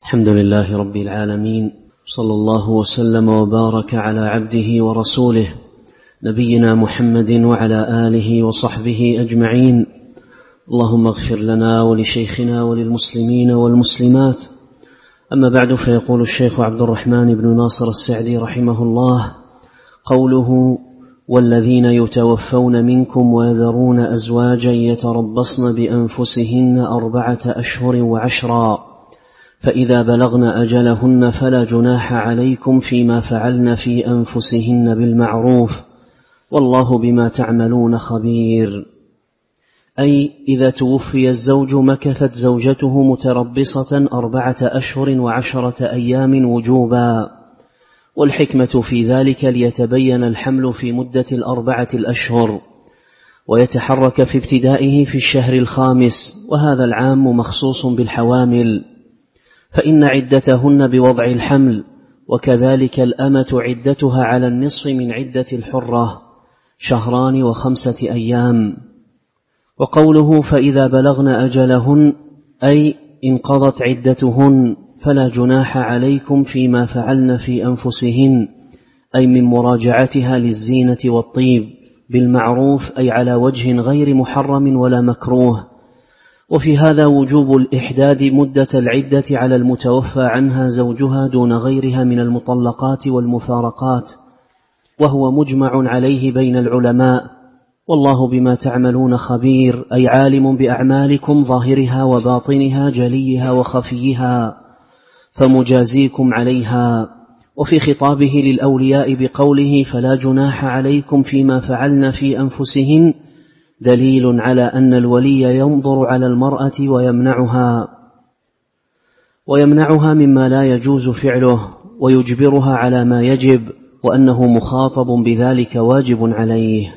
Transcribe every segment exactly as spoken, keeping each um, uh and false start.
الحمد لله رب العالمين، صلى الله وسلم وبارك على عبده ورسوله نبينا محمد وعلى آله وصحبه أجمعين. اللهم اغفر لنا ولشيخنا وللمسلمين والمسلمات. أما بعد، فيقول الشيخ عبد الرحمن بن ناصر السعدي رحمه الله: قوله والذين يتوفون منكم ويذرون أزواجا يتربصن بأنفسهن أربعة أشهر وعشرا فإذا بلغن أجلهن فلا جناح عليكم فيما فعلن في أنفسهن بالمعروف والله بما تعملون خبير. أي إذا توفي الزوج مكثت زوجته متربصة أربعة أشهر وعشرة أيام وجوبا، والحكمة في ذلك ليتبين الحمل في مدة الأربعة الأشهر ويتحرك في ابتدائه في الشهر الخامس، وهذا العام مخصوص بالحوامل، فإن عدتهن بوضع الحمل، وكذلك الأمة عدتها على النصف من عدة الحرة شهران وخمسة أيام. وقوله فإذا بلغن أجلهن أي انقضت عدتهن فلا جناح عليكم فيما فعلن في أنفسهن، أي من مراجعتها للزينة والطيب بالمعروف، أي على وجه غير محرم ولا مكروه. وفي هذا وجوب الإحداد مدة العدة على المتوفى عنها زوجها دون غيرها من المطلقات والمفارقات، وهو مجمع عليه بين العلماء، والله بما تعملون خبير، أي عالم بأعمالكم ظاهرها وباطنها جليها وخفيها فمجازيكم عليها. وفي خطابه للأولياء بقوله فلا جناح عليكم فيما فعلن في أنفسهن دليل على أن الولي ينظر على المرأة ويمنعها ويمنعها مما لا يجوز فعله ويجبرها على ما يجب، وأنه مخاطب بذلك واجب عليه.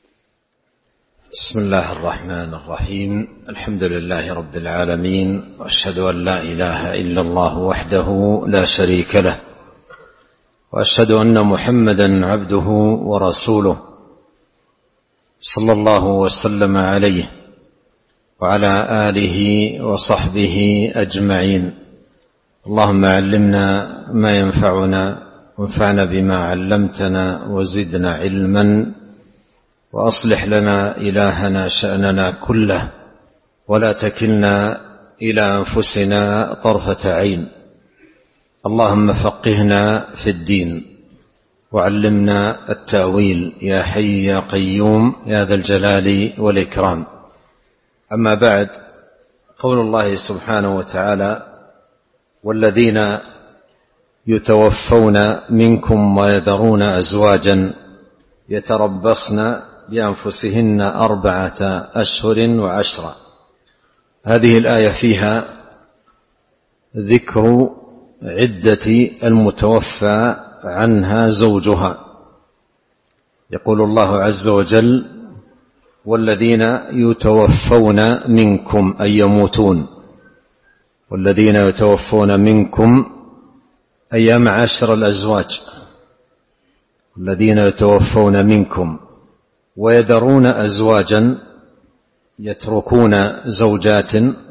بسم الله الرحمن الرحيم. الحمد لله رب العالمين، وأشهد أن لا إله إلا الله وحده لا شريك له، وأشهد أن محمدا عبده ورسوله صلى الله وسلم عليه وعلى آله وصحبه أجمعين. اللهم علمنا ما ينفعنا وانفعنا بما علمتنا وزدنا علما، وأصلح لنا إلهنا شأننا كله، ولا تكلنا إلى أنفسنا طرفة عين. اللهم فقهنا في الدين وعلمنا التأويل يا حي يا قيوم يا ذا الجلال والإكرام. أما بعد، قول الله سبحانه وتعالى والذين يتوفون منكم ويذرون أزواجا يتربصن بأنفسهن أربعة أشهر وعشرة. هذه الآية فيها ذكر عدة المتوفى عنها زوجها. يقول الله عز وجل والذين يتوفون منكم أي يموتون، والذين يتوفون منكم أي معاشر الأزواج، الذين يتوفون منكم ويذرون أزواجا يتركون زوجات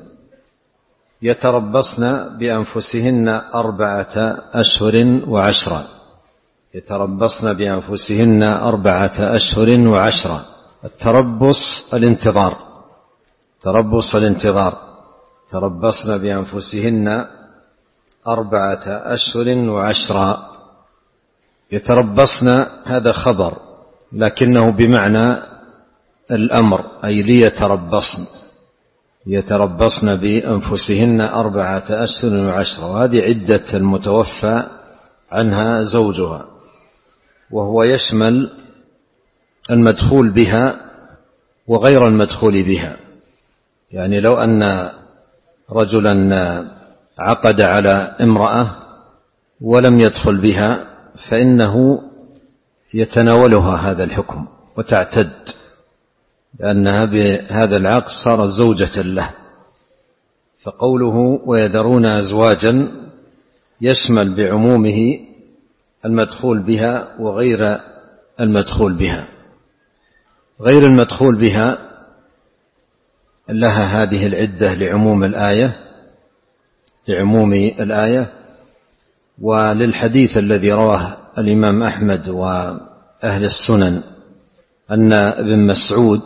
يتربصن بأنفسهن أربعة أشهر وعشرة يتربصن بأنفسهن أربعة أشهر وعشرة. التربص الانتظار، تربص الانتظار، تربصن بأنفسهن أربعة أشهر وعشرة. يتربصن هذا خبر لكنه بمعنى الأمر، أي ليتربصن، يتربصن بأنفسهن أربعة أشهر وعشرة، وهذه عدة المتوفى عنها زوجها، وهو يشمل المدخول بها وغير المدخول بها. يعني لو أن رجلا عقد على امرأة ولم يدخل بها فإنه يتناولها هذا الحكم وتعتد، لأنها بهذا العقد صارت زوجة له. فقوله ويذرون أزواجا يشمل بعمومه المدخول بها وغير المدخول بها. غير المدخول بها لها هذه العدة لعموم الآية، لعموم الآية. وللحديث الذي رواه الإمام أحمد وأهل السنن أن ابن مسعود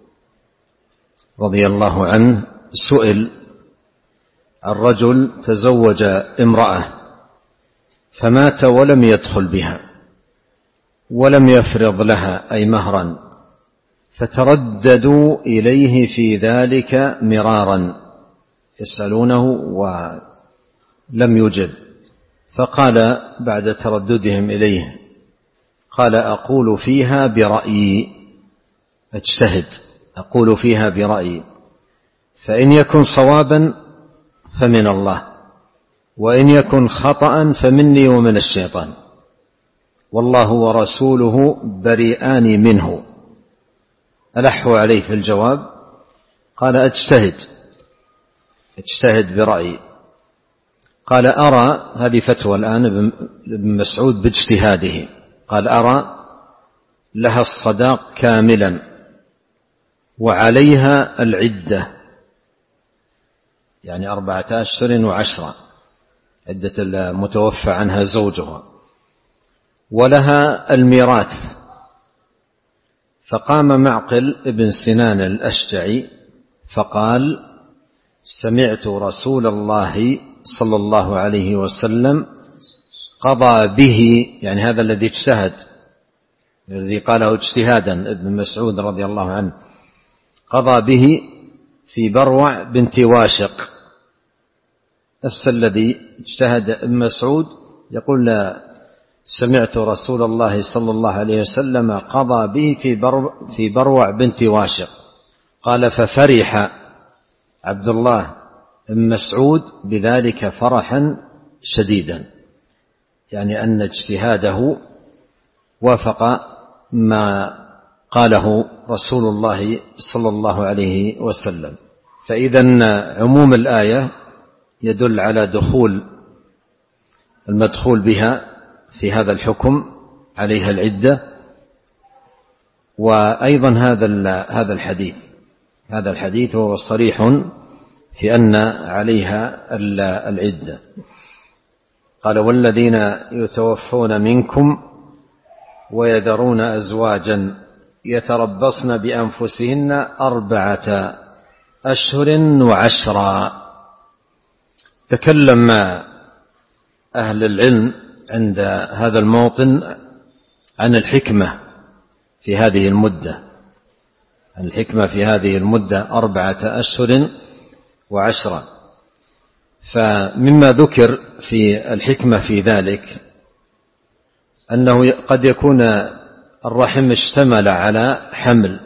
رضي الله عنه سئل عن رجل تزوج امرأة فمات ولم يدخل بها ولم يفرض لها أي مهرا، فترددوا إليه في ذلك مرارا يسألونه ولم يجب، فقال بعد ترددهم إليه قال أقول فيها برأيي، اجتهد، أقول فيها برأيي، فإن يكن صوابا فمن الله، وإن يكن خطأ فمني ومن الشيطان، والله ورسوله بريئان منه. ألحوا عليه في الجواب قال اجتهد اجتهد برأيي. قال أرى، هذه فتوى الآن ابن مسعود باجتهاده، قال أرى لها الصداق كاملا وعليها العدة، يعني أربعة أشهر وعشرة، عدة المتوفى عنها زوجها، ولها الميراث. فقام معقل ابن سنان الأشجعي فقال سمعت رسول الله صلى الله عليه وسلم قضى به، يعني هذا الذي اجتهد، الذي قاله اجتهادا ابن مسعود رضي الله عنه، قضى به في بروع بنت واشق، نفس الذي اجتهد ابن مسعود يقول لا سمعت رسول الله صلى الله عليه وسلم قضى به في بروع, في بروع بنت واشق. قال ففرح عبد الله بن مسعود بذلك فرحا شديدا، يعني أن اجتهاده وافق ما قاله رسول الله صلى الله عليه وسلم. فإذا عموم الآية يدل على دخول المدخول بها في هذا الحكم، عليها العدة. وأيضا هذا هذا الحديث هذا الحديث هو صريح في أن عليها العدة. قال والذين يتوفون منكم ويذرون أزواجا يتربصن بأنفسهن أربعة أشهر وعشرا. تكلم أهل العلم عند هذا الموطن عن الحكمة في هذه المدة، عن الحكمة في هذه المدة أربعة أشهر وعشرا. فمما ذكر في الحكمة في ذلك أنه قد يكون الرحم اشتمل على حمل،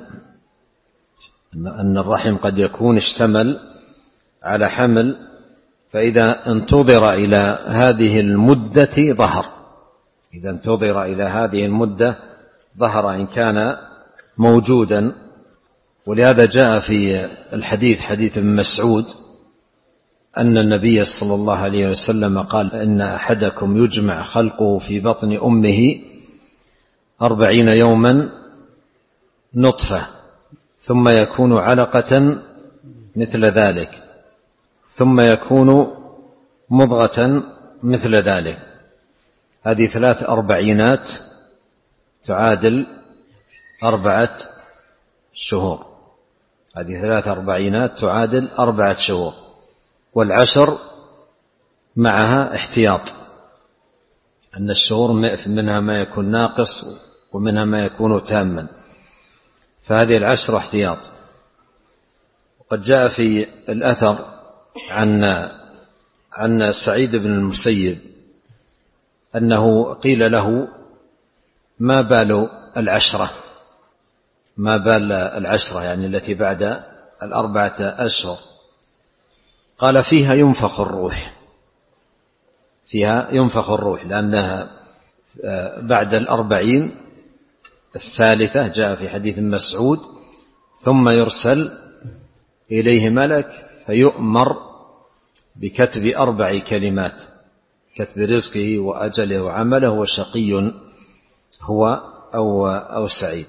أن الرحم قد يكون اشتمل على حمل، فإذا انتظر إلى هذه المدة ظهر إذا انتظر إلى هذه المدة ظهر إن كان موجودا. ولهذا جاء في الحديث حديث ابن مسعود أن النبي صلى الله عليه وسلم قال إن أحدكم يجمع خلقه في بطن أمه أربعين يوما نطفة ثم يكون علقة مثل ذلك ثم يكون مضغة مثل ذلك. هذه ثلاث أربعينات تعادل أربعة شهور هذه ثلاث أربعينات تعادل أربعة شهور، والعشر معها احتياط، أن الشهور منها ما يكون ناقص ومنها ما يكون تاما، فهذه العشر احتياط. وقد جاء في الأثر عن عن سعيد بن المسيب أنه قيل له ما بال العشرة ما بال العشرة يعني التي بعد الأربعة أشهر؟ قال فيها ينفخ الروح فيها ينفخ الروح لأنها بعد الأربعين الثالثة جاء في حديث مسعود ثم يرسل إليه ملك فيؤمر بكتب أربع كلمات: كتب رزقه وأجله وعمله وشقي هو أو, أو سعيد.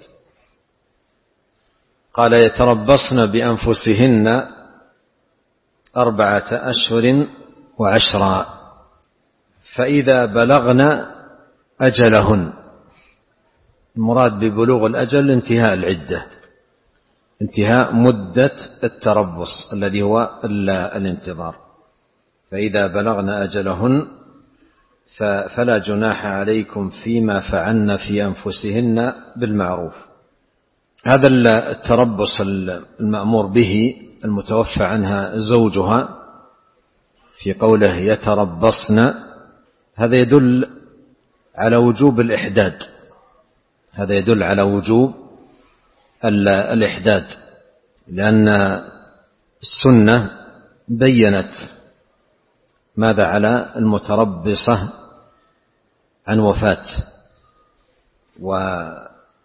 قال يتربصن بأنفسهن أربعة أشهر وعشرا. فإذا بلغن أجلهن، المراد ببلوغ الأجل انتهاء العدة، انتهاء مدة التربص الذي هو الانتظار. فإذا بلغن أجلهن فلا جناح عليكم فيما فعلن في أنفسهن بالمعروف. هذا التربص المأمور به المتوفى عنها زوجها في قوله يتربصن، هذا يدل على وجوب الإحداد، هذا يدل على وجوب الإحداد، لأن السنة بيّنت ماذا على المتربصة عن وفاة، وأن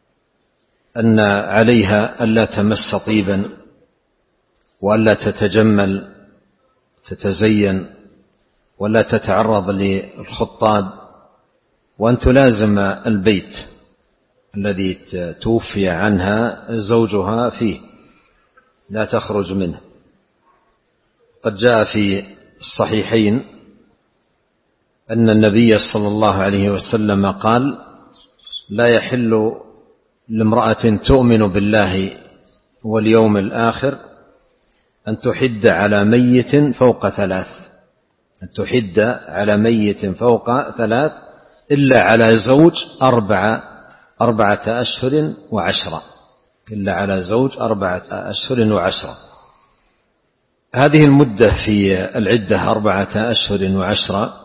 عليها ألا تمس طيبا وألا تتجمل تتزين ولا تتعرض للخطاب، وأن تلازم البيت الذي توفي عنها زوجها فيه، لا تخرج منه. قد جاء في الصحيحين أن النبي صلى الله عليه وسلم قال لا يحل لامرأة تؤمن بالله واليوم الآخر أن تحد على ميت فوق ثلاث، أن تحد على ميت فوق ثلاث إلا على زوج أربعة أربعة أشهر وعشرة، إلا على زوج أربعة أشهر وعشرة. هذه المدة في العدة أربعة أشهر وعشرة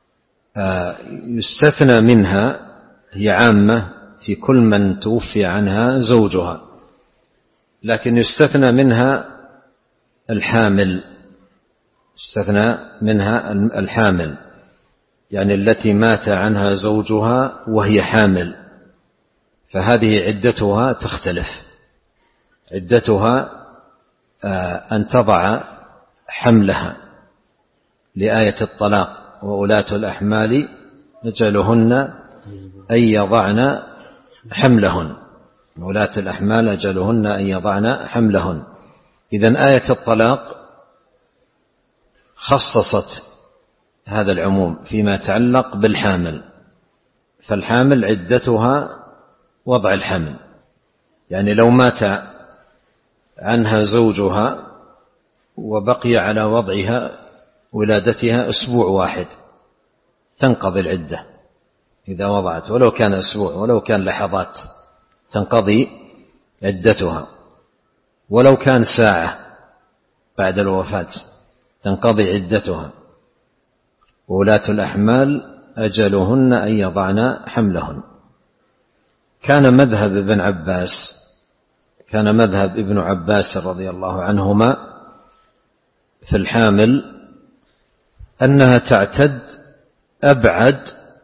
يستثنى منها، هي عامة في كل من توفي عنها زوجها، لكن يستثنى منها الحامل، يستثنى منها الحامل، يعني التي مات عنها زوجها وهي حامل، فهذه عدتها تختلف، عدتها أن تضع حملها لآية الطلاق وأولاة الأحمال أجلهن أن يضعن حملهن، ولاة الأحمال أجلهن أن يضعن حملهن. إذن آية الطلاق خصصت هذا العموم فيما يتعلق بالحامل، فالحامل عدتها وضع الحمل، يعني لو مات عنها زوجها وبقي على وضعها ولادتها أسبوع واحد تنقضي العدة إذا وضعت، ولو كان أسبوع ولو كان لحظات تنقضي عدتها، ولو كان ساعة بعد الوفاة تنقضي عدتها. وولاة الأحمال أجلهن أن يضعن حملهن. كان مذهب ابن عباس كان مذهب ابن عباس رضي الله عنهما في الحامل أنها تعتد أبعد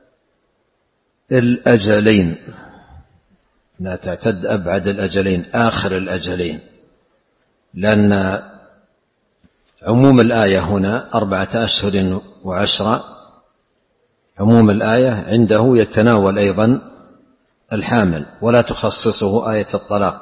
الأجلين، أنها تعتد أبعد الأجلين، آخر الأجلين، لأن عموم الآية هنا أربعة أشهر وعشرة، عموم الآية عنده يتناول أيضا الحامل ولا تخصصه آية الطلاق.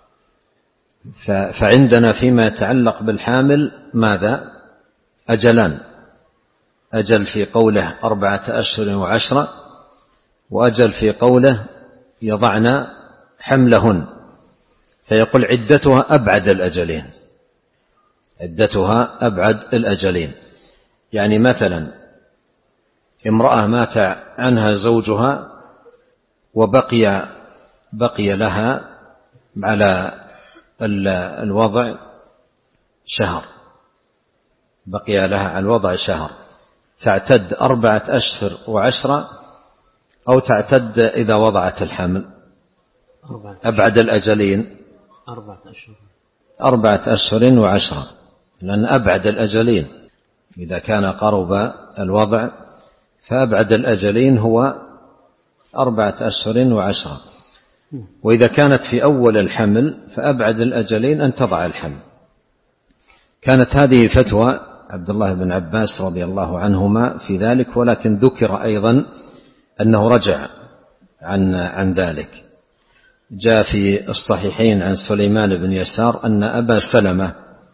فعندنا فيما يتعلق بالحامل ماذا؟ أجلان، أجل في قوله أربعة أشهر وعشرة، وأجل في قوله يضعن حملهن، فيقول عدتها أبعد الأجلين، عدتها أبعد الأجلين. يعني مثلا امرأة مات عنها زوجها وبقي بقي لها على الوضع شهر، بقي لها على الوضع شهر، تعتد أربعة أشهر وعشرة أو تعتد إذا وضعت الحمل؟ أبعد الأجلين أربعة أشهر أربعة أشهر وعشرة، لأن أبعد الأجلين إذا كان قرب الوضع فأبعد الأجلين هو أربعة أشهر وعشرة. وإذا كانت في أول الحمل فأبعد الأجلين أن تضع الحمل. كانت هذه فتوى عبد الله بن عباس رضي الله عنهما في ذلك، ولكن ذكر أيضا أنه رجع عن عن ذلك. جاء في الصحيحين عن سليمان بن يسار أن أبا سلمة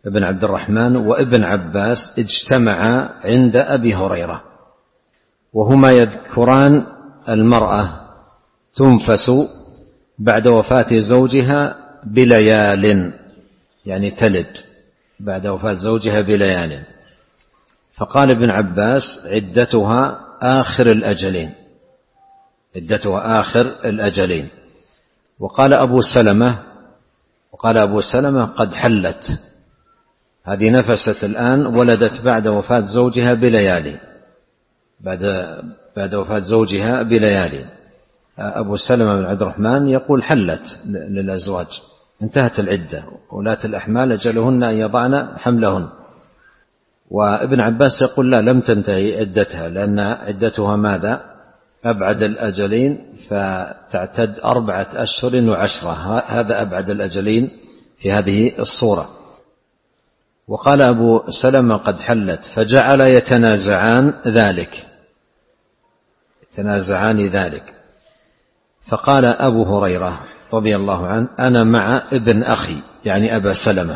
بن عبد الرحمن وابن عباس اجتمعا عند أبي هريرة، وهما يذكران المرأة تنفس بعد وفاة زوجها بليال، يعني تلد بعد وفاة زوجها بليال. فقال ابن عباس عدتها آخر الأجلين، عدتها آخر الأجلين. وقال أبو سلمة وقال أبو سلمة قد حلت، هذه نفست الآن ولدت بعد وفاة زوجها بليالي، بعد بعد وفاة زوجها بليالي. أبو سلمة بن عبد الرحمن يقول حلت للأزواج، انتهت العدة، ولاة الأحمال أجلهن أن يضعن حملهن. وابن عباس يقول لا، لم تنتهي عدتها، لأن عدتها ماذا؟ أبعد الأجلين، فتعتد أربعة أشهر وعشرة، هذا أبعد الأجلين في هذه الصورة. وقال أبو سلمة قد حلت، فجعل يتنازعان ذلك يتنازعان ذلك فقال أبو هريرة رضي الله عنه أنا مع ابن أخي، يعني أبا سلمة،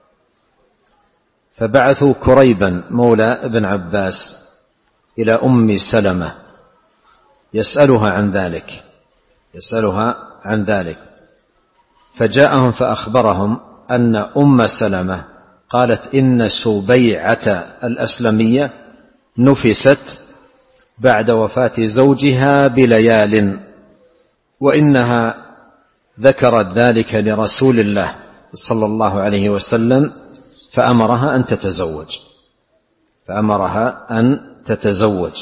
فبعثوا كريبا مولى ابن عباس إلى أم سلمة يسألها عن ذلك يسألها عن ذلك فجاءهم فأخبرهم أن أم سلمة قالت إن سبيعة الأسلمية نفست بعد وفاة زوجها بليال، وإنها ذكرت ذلك لرسول الله صلى الله عليه وسلم فأمرها أن تتزوج فأمرها أن تتزوج.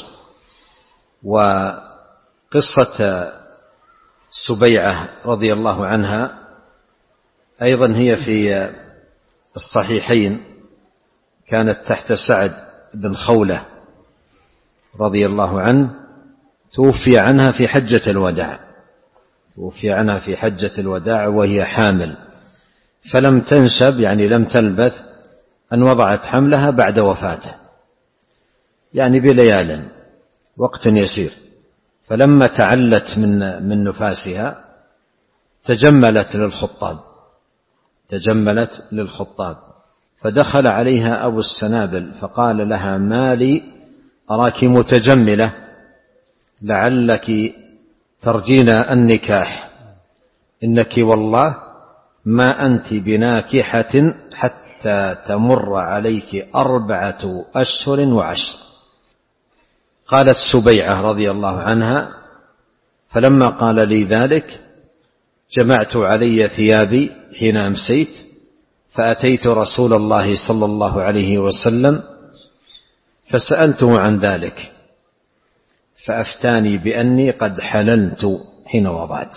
وقصة سبيعة رضي الله عنها أيضا هي في الصحيحين، كانت تحت سعد بن خولة رضي الله عنه، توفي عنها في حجة الوداع توفي عنها في حجة الوداع وهي حامل، فلم تنشب، يعني لم تلبث أن وضعت حملها بعد وفاته، يعني بليال، وقت يسير. فلما تعلت من من نفاسها تجملت للخطاب تجملت للخطاب فدخل عليها أبو السنابل فقال لها ما لي أراك متجملة، لعلك ترجين النكاح، إنك والله ما أنت بناكحة حتى تمر عليك أربعة أشهر وعشر. قالت سبيعة رضي الله عنها فلما قال لي ذلك جمعت علي ثيابي حين أمسيت، فأتيت رسول الله صلى الله عليه وسلم فسألته عن ذلك، فأفتاني بأني قد حللت حين وضعت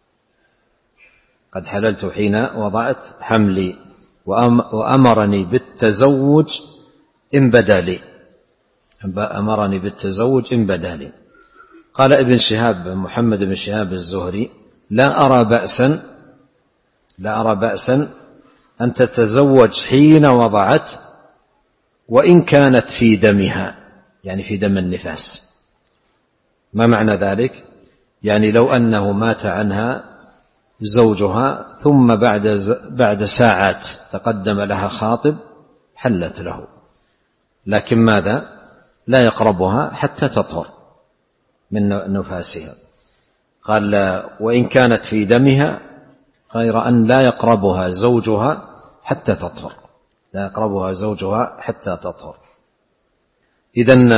قد حللت حين وضعت حملي، وأمرني بالتزوج إن بدا لي أمرني بالتزوج إن بدا لي. قال ابن شهاب محمد بن شهاب الزهري لا أرى بأسا لا أرى بأسا أن تتزوج حين وضعت وإن كانت في دمها، يعني في دم النفاس. ما معنى ذلك؟ يعني لو أنه مات عنها زوجها ثم بعد بعد ساعات تقدم لها خاطب حلت له، لكن ماذا؟ لا يقربها حتى تطهر من نفاسها. قال وإن كانت في دمها، غير أن لا يقربها زوجها حتى تطهر لا يقربها زوجها حتى تطهر. إذن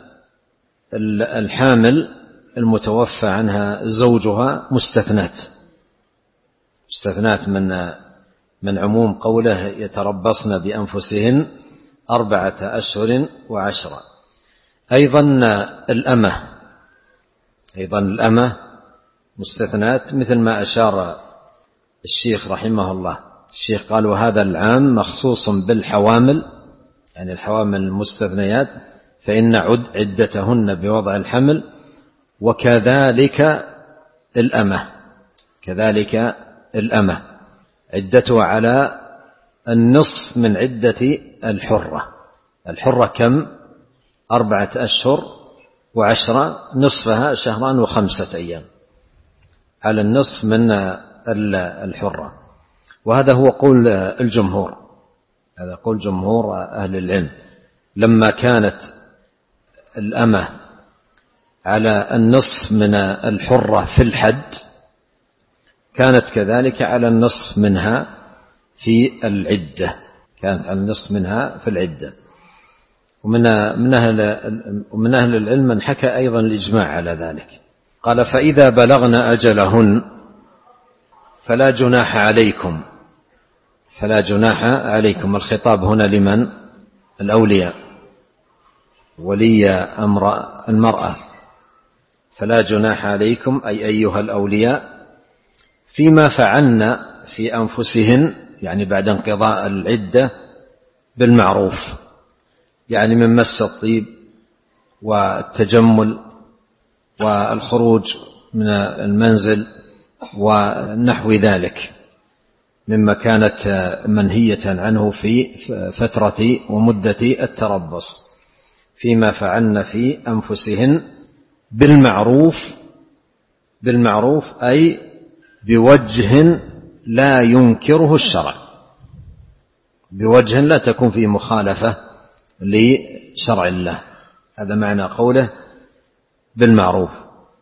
الحامل المتوفى عنها زوجها مستثنات مستثنات من من عموم قوله يتربصن بأنفسهن أربعة أشهر وعشرة. أيضا الأمة أيضا الأمة مستثنات، مثل ما أشار الشيخ رحمه الله. الشيخ قال وهذا العام مخصوص بالحوامل، يعني الحوامل المستثنيات، فإن عد عدتهن بوضع الحمل، وكذلك الأمة كذلك الأمة عدتها على النصف من عدة الحرة. الحرة كم؟ أربعة أشهر وعشرة، نصفها شهران وخمسة أيام، على النصف من الحرة. وهذا هو قول الجمهور هذا قول جمهور أهل العلم. لما كانت الأمة على النصف من الحرة في الحد كانت كذلك على النصف منها في العدة، كانت على النصف منها في العدة. ومن من أهل ومن أهل العلم من حكى أيضا الإجماع على ذلك. قال فإذا بلغن أجلهن فلا جناح عليكم، فلا جناح عليكم. الخطاب هنا لمن؟ الأولياء، ولي أمر المرأة. فلا جناح عليكم أي أيها الأولياء فيما فعلن في أنفسهن، يعني بعد انقضاء العدة، بالمعروف، يعني من مس الطيب والتجمل والخروج من المنزل ونحو ذلك مما كانت منهية عنه في فترة ومدة التربص، فيما فعلن في أنفسهن بالمعروف. بالمعروف أي بوجه لا ينكره الشرع، بوجه لا تكون فيه مخالفة لشرع الله. هذا معنى قوله بالمعروف.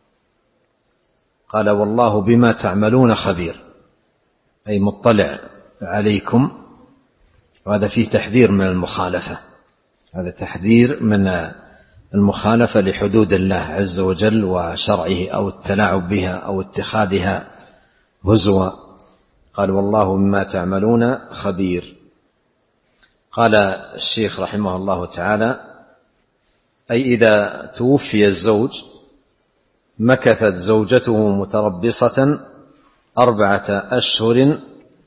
قال والله بما تعملون خبير، أي مطلع عليكم. وهذا فيه تحذير من المخالفة، هذا تحذير من المخالفة لحدود الله عز وجل وشرعه، أو التلاعب بها أو اتخاذها هزوا. قال والله بما تعملون خبير. قال الشيخ رحمه الله تعالى أي إذا توفي الزوج مكثت زوجته متربصة أربعة أشهر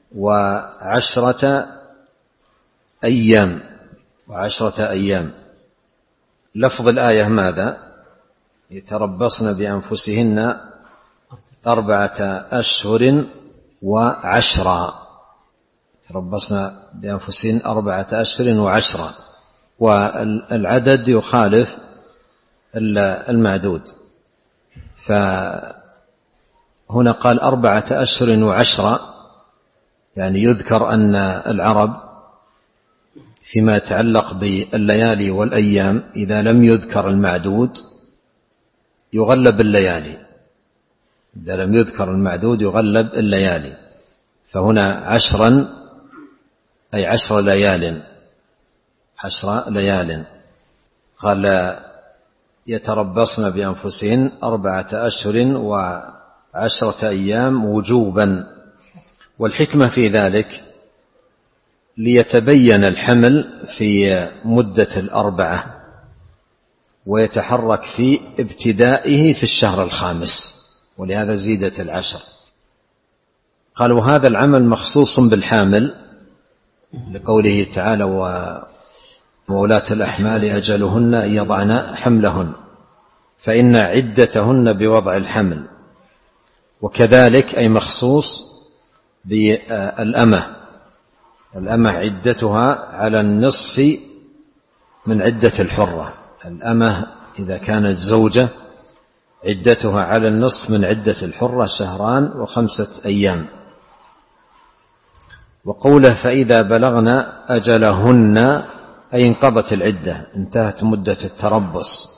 وعشرة أيام وعشرة أيام. لفظ الآية ماذا؟ يتربصن بأنفسهن أربعة أشهر وعشرة، يتربصن بأنفسهن أربعة أشهر وعشرة، والعدد يخالف المعدود. فهنا قال أربعة أشهر وعشرة، يعني يذكر أن العرب فيما يتعلق بالليالي والأيام إذا لم يذكر المعدود يغلب الليالي، إذا لم يذكر المعدود يغلب الليالي. فهنا عشرا أي عشر ليال، عشر ليال. قال يتربصن بأنفسهن أربعة أشهر وعشرة أيام وجوبا. والحكمة في ذلك ليتبين الحمل في مدة الأربعة ويتحرك في ابتدائه في الشهر الخامس، ولهذا زيدت العشر. قالوا هذا العمل مخصوص بالحامل لقوله تعالى وولاة الأحمال أجلهن أن يضعن حملهن، فإن عدتهن بوضع الحمل. وكذلك أي مخصوص بالأمة، الأمة عدتها على النصف من عدة الحرة. الأمة إذا كانت زوجة عدتها على النصف من عدة الحرة شهران وخمسة أيام. وقوله فإذا بلغن أجلهن أي انقضت العدة، انتهت مدة التربص.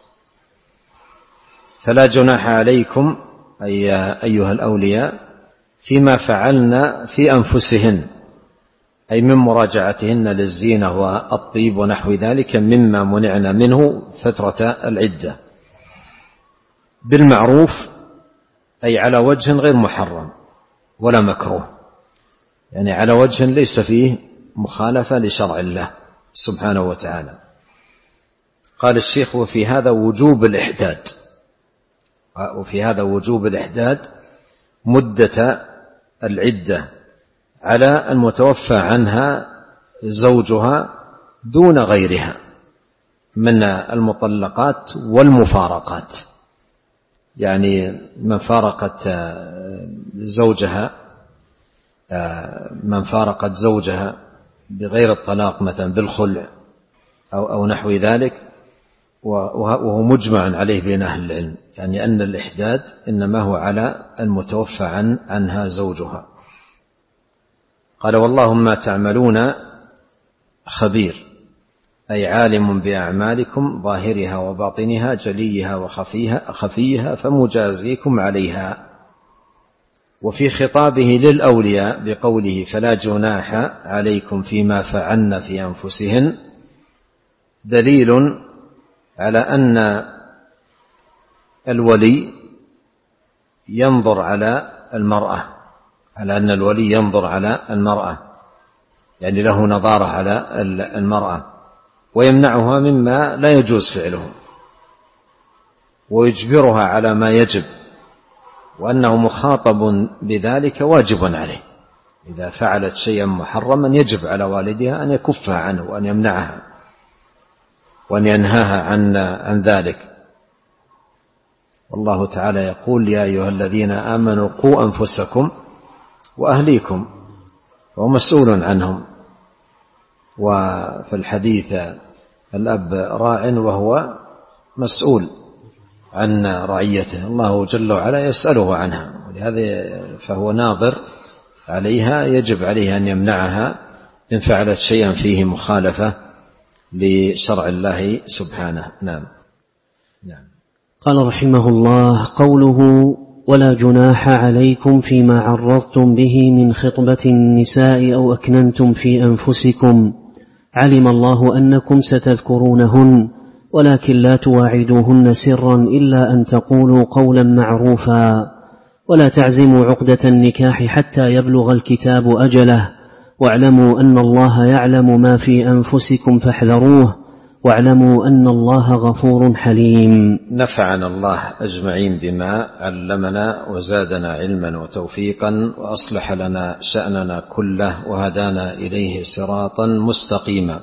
فلا جناح عليكم أي أيها الأولياء فيما فعلن في أنفسهن، أي من مراجعتهن للزينة والطيب ونحو ذلك مما منعنا منه فترة العدة، بالمعروف أي على وجه غير محرم ولا مكروه، يعني على وجه ليس فيه مخالفة لشرع الله سبحانه وتعالى. قال الشيخ وفي هذا وجوب الإحداد، وفي هذا وجوب الإحداد مدة العدة على المتوفى عنها زوجها دون غيرها من المطلقات والمفارقات، يعني من فارقت زوجها من فارقت زوجها بغير الطلاق مثلا بالخلع أو, أو نحو ذلك، وهو مجمع عليه بين أهل العلم، يعني أن الإحداد إنما هو على المتوفى عن عنها زوجها. قال والله ما تعملون خبير، أي عالم بأعمالكم ظاهرها وباطنها جليها وخفيها خفيها فمجازيكم عليها. وفي خطابه للأولياء بقوله فلا جناح عليكم فيما فعلن في أنفسهن دليل على أن الولي ينظر على المرأة، على أن الولي ينظر على المرأة، يعني له نظارة على المرأة ويمنعها مما لا يجوز فعله ويجبرها على ما يجب، وأنه مخاطب بذلك واجب عليه. إذا فعلت شيئا محرما يجب على والدها أن يكفها عنه وأن يمنعها وأن ينهاها عن عن ذلك. والله تعالى يقول يا أيها الذين آمنوا قوا أنفسكم وأهليكم، وهو مسؤول عنهم. وفي الحديث الأب راع وهو مسؤول عن رعيته، الله جل وعلا يسأله عنها، ولهذا فهو ناظر عليها، يجب عليه أن يمنعها إن فعلت شيئا فيه مخالفة لشرع الله سبحانه. نعم. نعم. قال رحمه الله: قوله ولا جناح عليكم فيما عرضتم به من خطبة النساء أو أكننتم في أنفسكم، علم الله أنكم ستذكرونهن ولكن لا تواعدوهن سرا إلا أن تقولوا قولا معروفا، ولا تعزموا عقدة النكاح حتى يبلغ الكتاب أجله، واعلموا أن الله يعلم ما في أنفسكم فاحذروه، واعلموا أن الله غفور حليم. نفعنا الله أجمعين بما علمنا وزادنا علما وتوفيقا، وأصلح لنا شأننا كله وهدانا إليه صراطا مستقيما.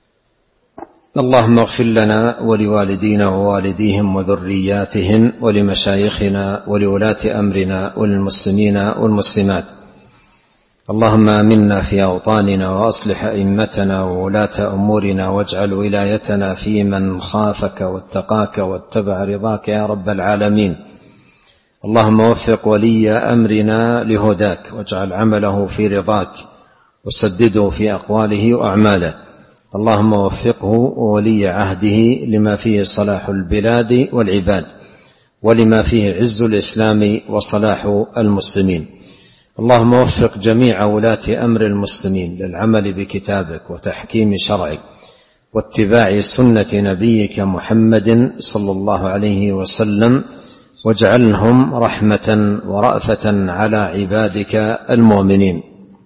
اللهم اغفر لنا ولوالدينا ووالديهم وذرياتهم ولمشايخنا ولولاة أمرنا وللمسلمين والمسلمات. اللهم آمنا في أوطاننا وأصلح أئمتنا وولاة أمورنا، واجعل ولايتنا في من خافك واتقاك واتبع رضاك يا رب العالمين. اللهم وفق ولي أمرنا لهداك، واجعل عمله في رضاك، وسدده في أقواله وأعماله. اللهم وفقه وولي عهده لما فيه صلاح البلاد والعباد، ولما فيه عز الإسلام وصلاح المسلمين. اللهم وفق جميع ولاة أمر المسلمين للعمل بكتابك وتحكيم شرعك واتباع سنة نبيك محمد صلى الله عليه وسلم، واجعلهم رحمة ورأفة على عبادك المؤمنين.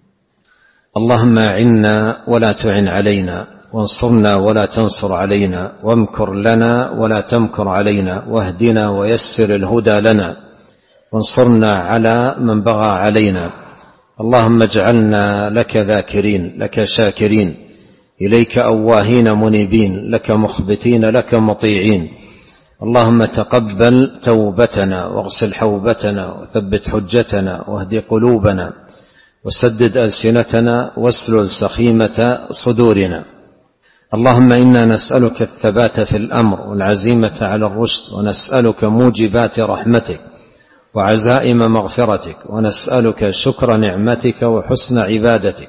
اللهم أعنا ولا تعن علينا، وانصرنا ولا تنصر علينا، وامكر لنا ولا تمكر علينا، واهدنا ويسر الهدى لنا، وانصرنا على من بغى علينا. اللهم اجعلنا لك ذاكرين، لك شاكرين، إليك أواهين منيبين، لك مخبتين، لك مطيعين. اللهم تقبل توبتنا واغسل حوبتنا وثبت حجتنا واهد قلوبنا وسدد ألسنتنا واسلل سخيمة صدورنا. اللهم إنا نسألك الثبات في الأمر والعزيمة على الرشد، ونسألك موجبات رحمتك وعزائم مغفرتك، ونسألك شكر نعمتك وحسن عبادتك،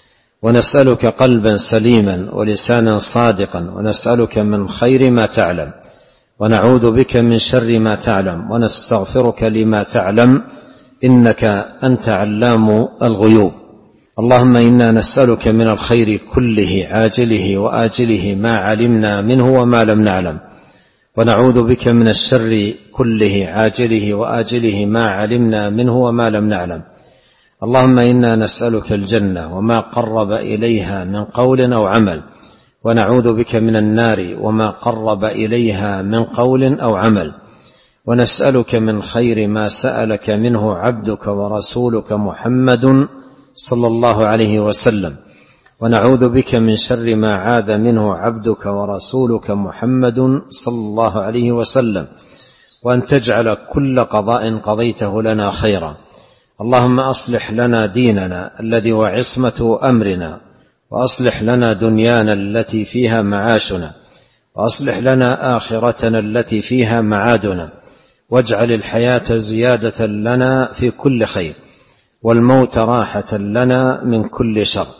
ونسألك قلبا سليما ولسانا صادقا، ونسألك من خير ما تعلم، ونعوذ بك من شر ما تعلم، ونستغفرك لما تعلم، إنك أنت علام الغيوب. اللهم إنا نسألك من الخير كله عاجله وآجله ما علمنا منه وما لم نعلم، ونعوذ بك من الشر كله عاجله وآجله ما علمنا منه وما لم نعلم. اللهم إنا نسألك الجنة وما قرب إليها من قول أو عمل، ونعوذ بك من النار وما قرب إليها من قول أو عمل، ونسألك من خير ما سألك منه عبدك ورسولك محمد صلى الله عليه وسلم، ونعوذ بك من شر ما عاذ منه عبدك ورسولك محمد صلى الله عليه وسلم، وأن تجعل كل قضاء قضيته لنا خيرا. اللهم أصلح لنا ديننا الذي هو عصمة أمرنا، وأصلح لنا دنيانا التي فيها معاشنا، وأصلح لنا آخرتنا التي فيها معادنا، واجعل الحياة زيادة لنا في كل خير، والموت راحة لنا من كل شر.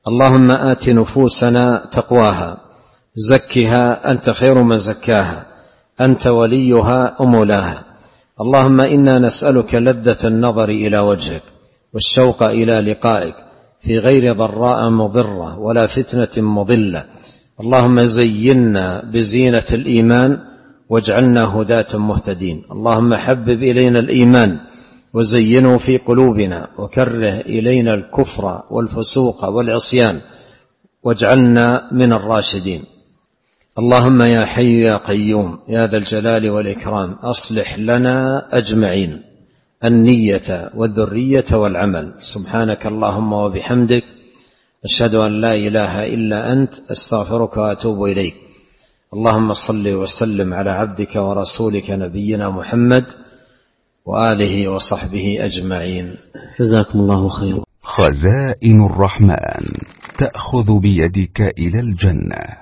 اللهم آت نفوسنا تقواها زكها أنت خير من زكاها أنت وليها ومولاها. اللهم إنا نسألك لذة النظر إلى وجهك والشوق إلى لقائك في غير ضراء مضرة ولا فتنة مضلة. اللهم زينا بزينة الإيمان واجعلنا هداة مهتدين. اللهم حبب إلينا الإيمان وزينه في قلوبنا وكره إلينا الكفر والفسوق والعصيان واجعلنا من الراشدين. اللهم يا حي يا قيوم يا ذا الجلال والإكرام أصلح لنا أجمعين النية والذرية والعمل. سبحانك اللهم وبحمدك أشهد أن لا إله إلا أنت أستغفرك وأتوب إليك. اللهم صل وسلم على عبدك ورسولك نبينا محمد وآله وصحبه أجمعين. جزاكم الله خيرا. خزائن الرحمن تأخذ بيدك إلى الجنة.